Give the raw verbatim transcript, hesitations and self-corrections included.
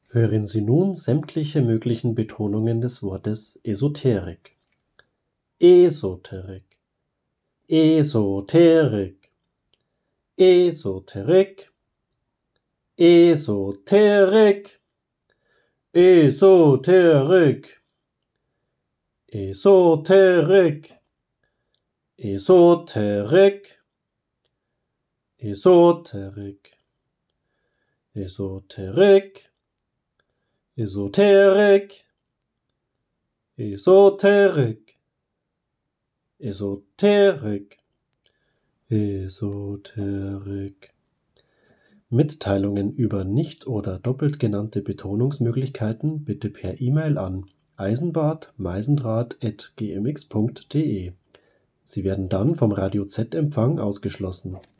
Hören Sie nun sämtliche möglichen Betonungen des Wortes Esoterik. Esoterik, Esoterik, Esoterik, Esoterik, Esoterik, Esoterik, Esoterik, Esoterik, Esoterik, Esoterik, Esoterik, Esoterik, Esoterik. Mitteilungen über nicht oder doppelt genannte Betonungsmöglichkeiten bitte per E-Mail an eisenbart meisendraht at gmx punkt de. Sie werden dann vom Radio Z-Empfang ausgeschlossen.